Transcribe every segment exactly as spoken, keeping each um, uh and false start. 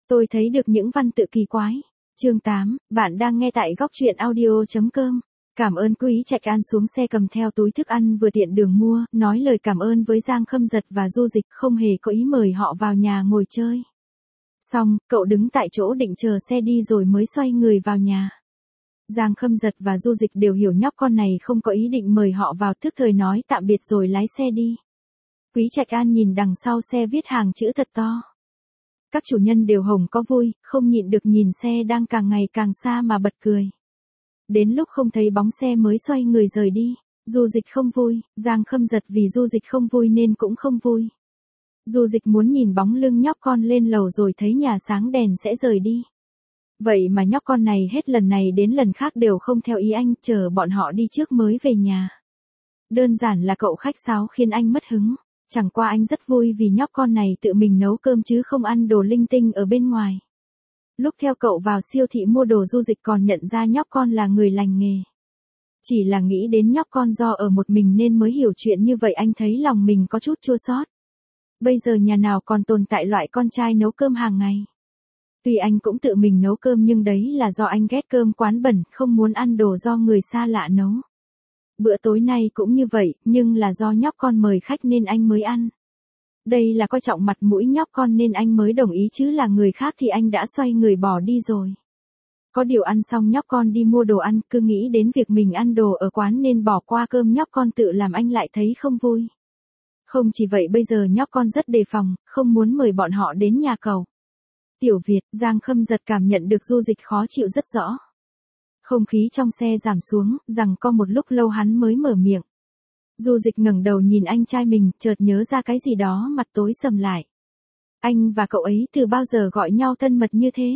Tôi thấy được những văn tự kỳ quái. Chương tám, bạn đang nghe tại góc truyện audio.com. Cảm ơn Quý Trạch An xuống xe cầm theo túi thức ăn vừa tiện đường mua, nói lời cảm ơn với Giang Khâm Giật và Du Dịch, không hề có ý mời họ vào nhà ngồi chơi. Xong, cậu đứng tại chỗ định chờ xe đi rồi mới xoay người vào nhà. Giang Khâm Giật và Du Dịch đều hiểu nhóc con này không có ý định mời họ vào, thức thời nói tạm biệt rồi lái xe đi. Quý Trạch An nhìn đằng sau xe viết hàng chữ thật to. Các chủ nhân đều hồng có vui, không nhịn được nhìn xe đang càng ngày càng xa mà bật cười. Đến lúc không thấy bóng xe mới xoay người rời đi. Du Dịch không vui, Giang Khâm Giật vì Du Dịch không vui nên cũng không vui. Du Dịch muốn nhìn bóng lưng nhóc con lên lầu rồi thấy nhà sáng đèn sẽ rời đi. Vậy mà nhóc con này hết lần này đến lần khác đều không theo ý anh, chờ bọn họ đi trước mới về nhà. Đơn giản là cậu khách sáo khiến anh mất hứng. Chẳng qua anh rất vui vì nhóc con này tự mình nấu cơm chứ không ăn đồ linh tinh ở bên ngoài. Lúc theo cậu vào siêu thị mua đồ, Du Dịch còn nhận ra nhóc con là người lành nghề. Chỉ là nghĩ đến nhóc con do ở một mình nên mới hiểu chuyện như vậy, anh thấy lòng mình có chút chua xót. Bây giờ nhà nào còn tồn tại loại con trai nấu cơm hàng ngày. Tuy anh cũng tự mình nấu cơm nhưng đấy là do anh ghét cơm quán bẩn, không muốn ăn đồ do người xa lạ nấu. Bữa tối nay cũng như vậy, nhưng là do nhóc con mời khách nên anh mới ăn. Đây là coi trọng mặt mũi nhóc con nên anh mới đồng ý, chứ là người khác thì anh đã xoay người bỏ đi rồi. Có điều ăn xong nhóc con đi mua đồ ăn, cứ nghĩ đến việc mình ăn đồ ở quán nên bỏ qua cơm nhóc con tự làm, anh lại thấy không vui. Không chỉ vậy, bây giờ nhóc con rất đề phòng, không muốn mời bọn họ đến nhà cậu. Tiểu Việt, Giang Khâm Giật cảm nhận được Du Dịch khó chịu rất rõ. Không khí trong xe giảm xuống, rằng có một lúc lâu hắn mới mở miệng. Du Dịch ngẩng đầu nhìn anh trai mình, chợt nhớ ra cái gì đó, mặt tối sầm lại. Anh và cậu ấy từ bao giờ gọi nhau thân mật như thế?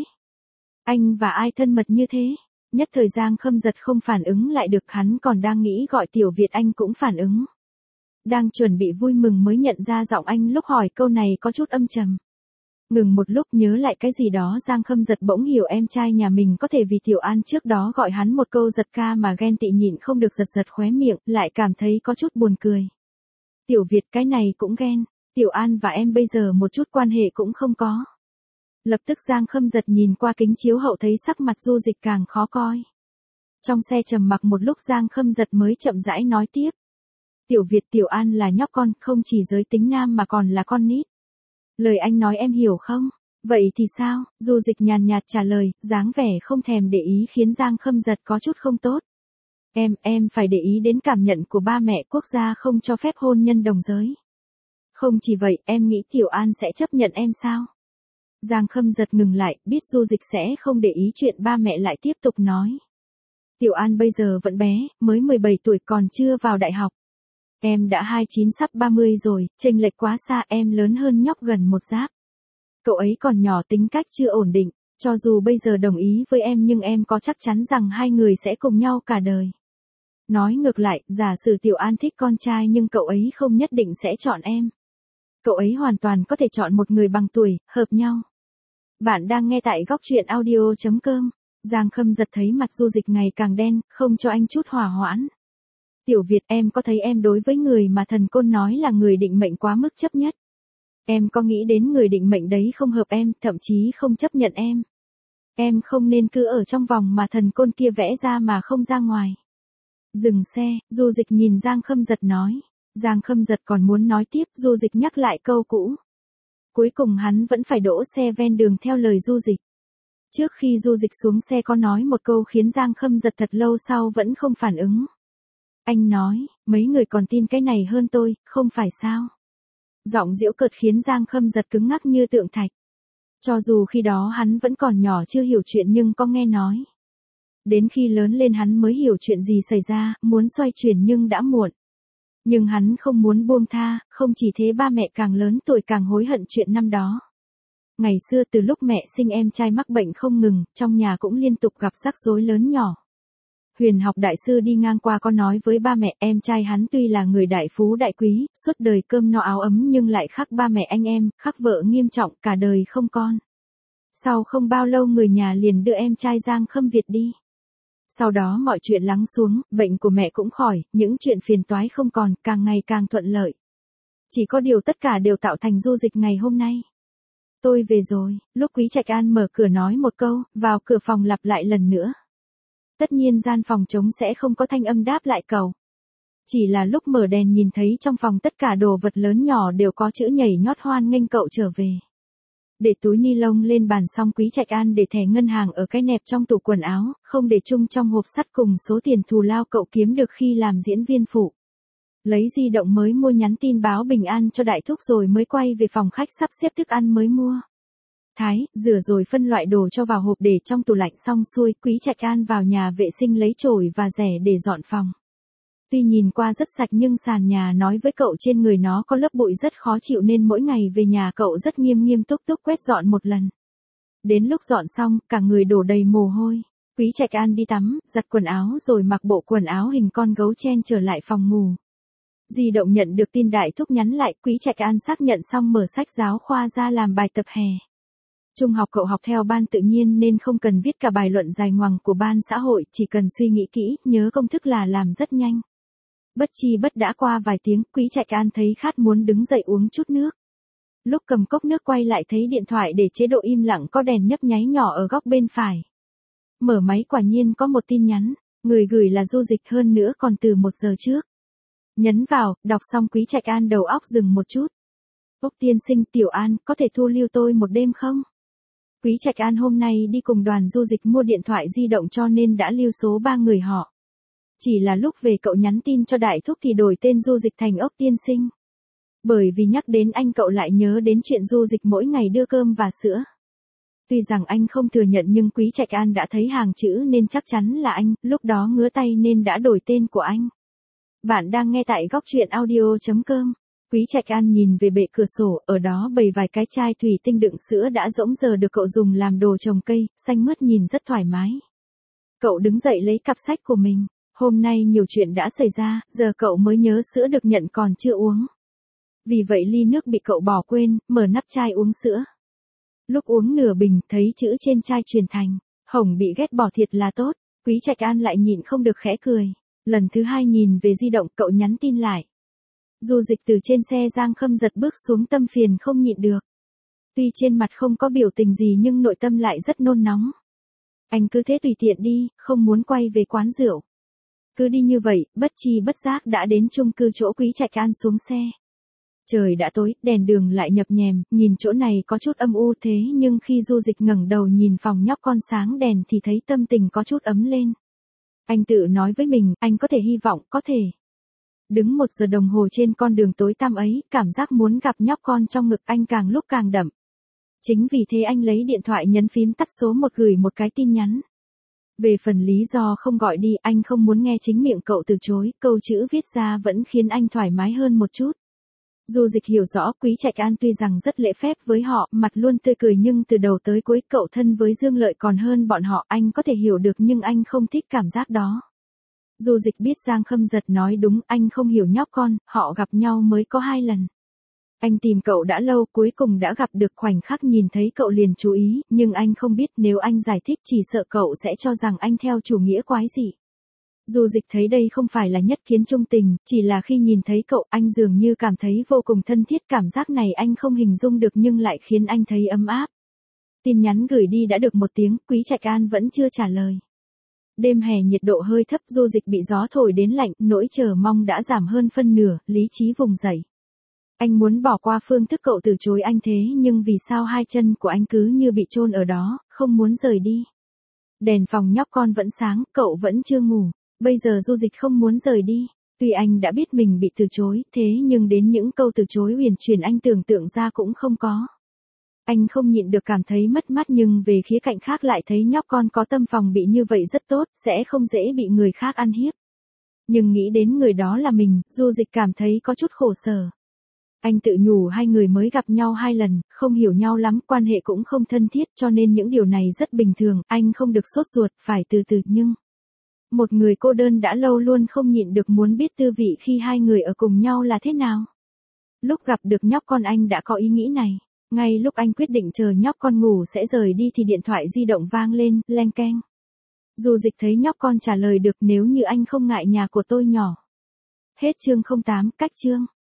Anh và ai thân mật như thế? Nhất thời Giang Khâm Giật không phản ứng lại được, hắn còn đang nghĩ gọi Tiểu Việt anh cũng phản ứng. Đang chuẩn bị vui mừng mới nhận ra giọng anh lúc hỏi câu này có chút âm trầm. Ngừng một lúc nhớ lại cái gì đó, Giang Khâm Giật bỗng hiểu em trai nhà mình có thể vì Tiểu An trước đó gọi hắn một câu giật ca mà ghen tị, nhịn không được giật giật khóe miệng, lại cảm thấy có chút buồn cười. Tiểu Việt cái này cũng ghen, Tiểu An và em bây giờ một chút quan hệ cũng không có. Lập tức Giang Khâm Giật nhìn qua kính chiếu hậu thấy sắc mặt Du Dịch càng khó coi. Trong xe trầm mặc một lúc, Giang Khâm Giật mới chậm rãi nói tiếp. Tiểu Việt, Tiểu An là nhóc con, không chỉ giới tính nam mà còn là con nít. Lời anh nói em hiểu không? Vậy thì sao? Du Dịch nhàn nhạt trả lời, dáng vẻ không thèm để ý khiến Giang Khâm Giật có chút không tốt. Em, em phải để ý đến cảm nhận của ba mẹ, quốc gia không cho phép hôn nhân đồng giới. Không chỉ vậy, em nghĩ Tiểu An sẽ chấp nhận em sao? Giang Khâm Giật ngừng lại, biết Du Dịch sẽ không để ý chuyện ba mẹ, lại tiếp tục nói. Tiểu An bây giờ vẫn bé, mới mười bảy tuổi, còn chưa vào đại học. Em đã hai mươi chín sắp ba mươi rồi, chênh lệch quá xa, em lớn hơn nhóc gần một giáp. Cậu ấy còn nhỏ, tính cách chưa ổn định, cho dù bây giờ đồng ý với em nhưng em có chắc chắn rằng hai người sẽ cùng nhau cả đời. Nói ngược lại, giả sử Tiểu An thích con trai nhưng cậu ấy không nhất định sẽ chọn em. Cậu ấy hoàn toàn có thể chọn một người bằng tuổi, hợp nhau. Bạn đang nghe tại góc truyện audio.com. Giang Khâm Giật thấy mặt Du Dịch ngày càng đen, không cho anh chút hòa hoãn. Tiểu Việt, em có thấy em đối với người mà thần côn nói là người định mệnh quá mức chấp nhất? Em có nghĩ đến người định mệnh đấy không hợp em, thậm chí không chấp nhận em? Em không nên cứ ở trong vòng mà thần côn kia vẽ ra mà không ra ngoài. Dừng xe, Du Dịch nhìn Giang Khâm Giật nói. Giang Khâm Giật còn muốn nói tiếp, Du Dịch nhắc lại câu cũ. Cuối cùng hắn vẫn phải đỗ xe ven đường theo lời Du Dịch. Trước khi Du Dịch xuống xe có nói một câu khiến Giang Khâm Giật thật lâu sau vẫn không phản ứng. Anh nói, mấy người còn tin cái này hơn tôi, không phải sao? Giọng giễu cợt khiến Giang Khâm Giật cứng ngắc như tượng thạch. Cho dù khi đó hắn vẫn còn nhỏ chưa hiểu chuyện nhưng có nghe nói. Đến khi lớn lên hắn mới hiểu chuyện gì xảy ra, muốn xoay chuyển nhưng đã muộn. Nhưng hắn không muốn buông tha, không chỉ thế ba mẹ càng lớn tuổi càng hối hận chuyện năm đó. Ngày xưa từ lúc mẹ sinh em trai mắc bệnh không ngừng, trong nhà cũng liên tục gặp rắc rối lớn nhỏ. Huyền Học đại sư đi ngang qua có nói với ba mẹ, em trai hắn tuy là người đại phú đại quý, suốt đời cơm no áo ấm nhưng lại khác ba mẹ anh em, khác vợ nghiêm trọng, cả đời không con. Sau không bao lâu người nhà liền đưa em trai Giang Khâm Việt đi. Sau đó mọi chuyện lắng xuống, bệnh của mẹ cũng khỏi, những chuyện phiền toái không còn, càng ngày càng thuận lợi. Chỉ có điều tất cả đều tạo thành Du Dịch ngày hôm nay. tôi về rồi, lúc Quý Trạch An mở cửa nói một câu, vào cửa phòng lặp lại lần nữa. Tất nhiên gian phòng trống sẽ không có thanh âm đáp lại cậu. Chỉ là lúc mở đèn nhìn thấy trong phòng tất cả đồ vật lớn nhỏ đều có chữ nhảy nhót hoan nghênh cậu trở về. Để túi ni lông lên bàn xong Quý Trạch An để thẻ ngân hàng ở cái nẹp trong tủ quần áo, không để chung trong hộp sắt cùng số tiền thù lao cậu kiếm được khi làm diễn viên phụ. Lấy di động mới mua nhắn tin báo bình an cho đại thúc rồi mới quay về phòng khách sắp xếp thức ăn mới mua. Thái, rửa rồi phân loại đồ cho vào hộp để trong tủ lạnh xong xuôi, Quý Trạch An vào nhà vệ sinh lấy chổi và rẻ để dọn phòng. Tuy nhìn qua rất sạch nhưng sàn nhà nói với cậu trên người nó có lớp bụi rất khó chịu nên mỗi ngày về nhà cậu rất nghiêm nghiêm túc túc quét dọn một lần. Đến lúc dọn xong, cả người đổ đầy mồ hôi. Quý Trạch An đi tắm, giặt quần áo rồi mặc bộ quần áo hình con gấu chen trở lại phòng ngủ. Di động nhận được tin đại thúc nhắn lại, Quý Trạch An xác nhận xong mở sách giáo khoa ra làm bài tập hè. Trung học cậu học theo ban tự nhiên nên không cần viết cả bài luận dài ngoằng của ban xã hội, chỉ cần suy nghĩ kỹ, nhớ công thức là làm rất nhanh. Bất chi bất đã qua vài tiếng, Quý Trạch An thấy khát muốn đứng dậy uống chút nước. Lúc cầm cốc nước quay lại thấy điện thoại để chế độ im lặng có đèn nhấp nháy nhỏ ở góc bên phải. Mở máy quả nhiên có một tin nhắn, người gửi là Du Dịch, hơn nữa còn từ một giờ trước. Nhấn vào, đọc xong Quý Trạch An đầu óc dừng một chút. Ốc tiên sinh, Tiểu An, có thể thu lưu tôi một đêm không? Quý Trạch An hôm nay đi cùng đoàn Du Dịch mua điện thoại di động cho nên đã lưu số ba người họ. Chỉ là lúc về cậu nhắn tin cho đại thúc thì đổi tên Du Dịch thành Ốc tiên sinh. Bởi vì nhắc đến anh cậu lại nhớ đến chuyện Du Dịch mỗi ngày đưa cơm và sữa. Tuy rằng anh không thừa nhận nhưng Quý Trạch An đã thấy hàng chữ nên chắc chắn là anh, lúc đó ngứa tay nên đã đổi tên của anh. Bạn đang nghe tại góc truyện audio chấm com. Quý Trạch An nhìn về bệ cửa sổ, ở đó bày vài cái chai thủy tinh đựng sữa đã rỗng giờ được cậu dùng làm đồ trồng cây, xanh mướt nhìn rất thoải mái. Cậu đứng dậy lấy cặp sách của mình. Hôm nay nhiều chuyện đã xảy ra, giờ cậu mới nhớ sữa được nhận còn chưa uống. Vì vậy ly nước bị cậu bỏ quên, mở nắp chai uống sữa. Lúc uống nửa bình thấy chữ trên chai truyền thành, Hồng bị ghét bỏ thiệt là tốt, Quý Trạch An lại nhịn không được khẽ cười. Lần thứ hai nhìn về di động cậu nhắn tin lại. Du Dịch từ trên xe Giang Khâm Giật bước xuống tâm phiền không nhịn được. Tuy trên mặt không có biểu tình gì nhưng nội tâm lại rất nôn nóng. Anh cứ thế tùy tiện đi, không muốn quay về quán rượu. Cứ đi như vậy, bất chi bất giác đã đến chung cư chỗ Quý Trạch An xuống xe. Trời đã tối, đèn đường lại nhập nhèm, nhìn chỗ này có chút âm u thế nhưng khi Du Dịch ngẩng đầu nhìn phòng nhóc con sáng đèn thì thấy tâm tình có chút ấm lên. Anh tự nói với mình, anh có thể hy vọng, có thể. Đứng một giờ đồng hồ trên con đường tối tăm ấy, cảm giác muốn gặp nhóc con trong ngực anh càng lúc càng đậm. Chính vì thế anh lấy điện thoại nhấn phím tắt số một gửi một cái tin nhắn. Về phần lý do không gọi đi, anh không muốn nghe chính miệng cậu từ chối, câu chữ viết ra vẫn khiến anh thoải mái hơn một chút. Du Dịch hiểu rõ Quý Trạch An tuy rằng rất lễ phép với họ, mặt luôn tươi cười nhưng từ đầu tới cuối cậu thân với Dương Lợi còn hơn bọn họ, anh có thể hiểu được nhưng anh không thích cảm giác đó. Du Dịch biết Giang Khâm Giật nói đúng, anh không hiểu nhóc con, họ gặp nhau mới có hai lần. Anh tìm cậu đã lâu, cuối cùng đã gặp được, khoảnh khắc nhìn thấy cậu liền chú ý, nhưng anh không biết nếu anh giải thích chỉ sợ cậu sẽ cho rằng anh theo chủ nghĩa quái dị. Du Dịch thấy đây không phải là nhất kiến trung tình, chỉ là khi nhìn thấy cậu anh dường như cảm thấy vô cùng thân thiết, cảm giác này anh không hình dung được nhưng lại khiến anh thấy ấm áp. Tin nhắn gửi đi đã được một tiếng, Quý Trạch An vẫn chưa trả lời. Đêm hè nhiệt độ hơi thấp, Du Dịch bị gió thổi đến lạnh, nỗi chờ mong đã giảm hơn phân nửa, lý trí vùng dậy. Anh muốn bỏ qua phương thức cậu từ chối anh thế nhưng vì sao hai chân của anh cứ như bị chôn ở đó, không muốn rời đi. Đèn phòng nhóc con vẫn sáng, cậu vẫn chưa ngủ. Bây giờ Du Dịch không muốn rời đi. Tuy anh đã biết mình bị từ chối, thế nhưng đến những câu từ chối huyền chuyển anh tưởng tượng ra cũng không có. Anh không nhịn được cảm thấy mất mát nhưng về khía cạnh khác lại thấy nhóc con có tâm phòng bị như vậy rất tốt, sẽ không dễ bị người khác ăn hiếp. Nhưng nghĩ đến người đó là mình, Du Dịch cảm thấy có chút khổ sở. Anh tự nhủ hai người mới gặp nhau hai lần, không hiểu nhau lắm, quan hệ cũng không thân thiết cho nên những điều này rất bình thường, anh không được sốt ruột, phải từ từ nhưng... Một người cô đơn đã lâu luôn không nhịn được muốn biết tư vị khi hai người ở cùng nhau là thế nào. Lúc gặp được nhóc con anh đã có ý nghĩ này. Ngay lúc anh quyết định chờ nhóc con ngủ sẽ rời đi thì điện thoại di động vang lên, leng keng. Du Dịch thấy nhóc con trả lời được nếu như anh không ngại nhà của tôi nhỏ. Hết chương không tám, cách chương.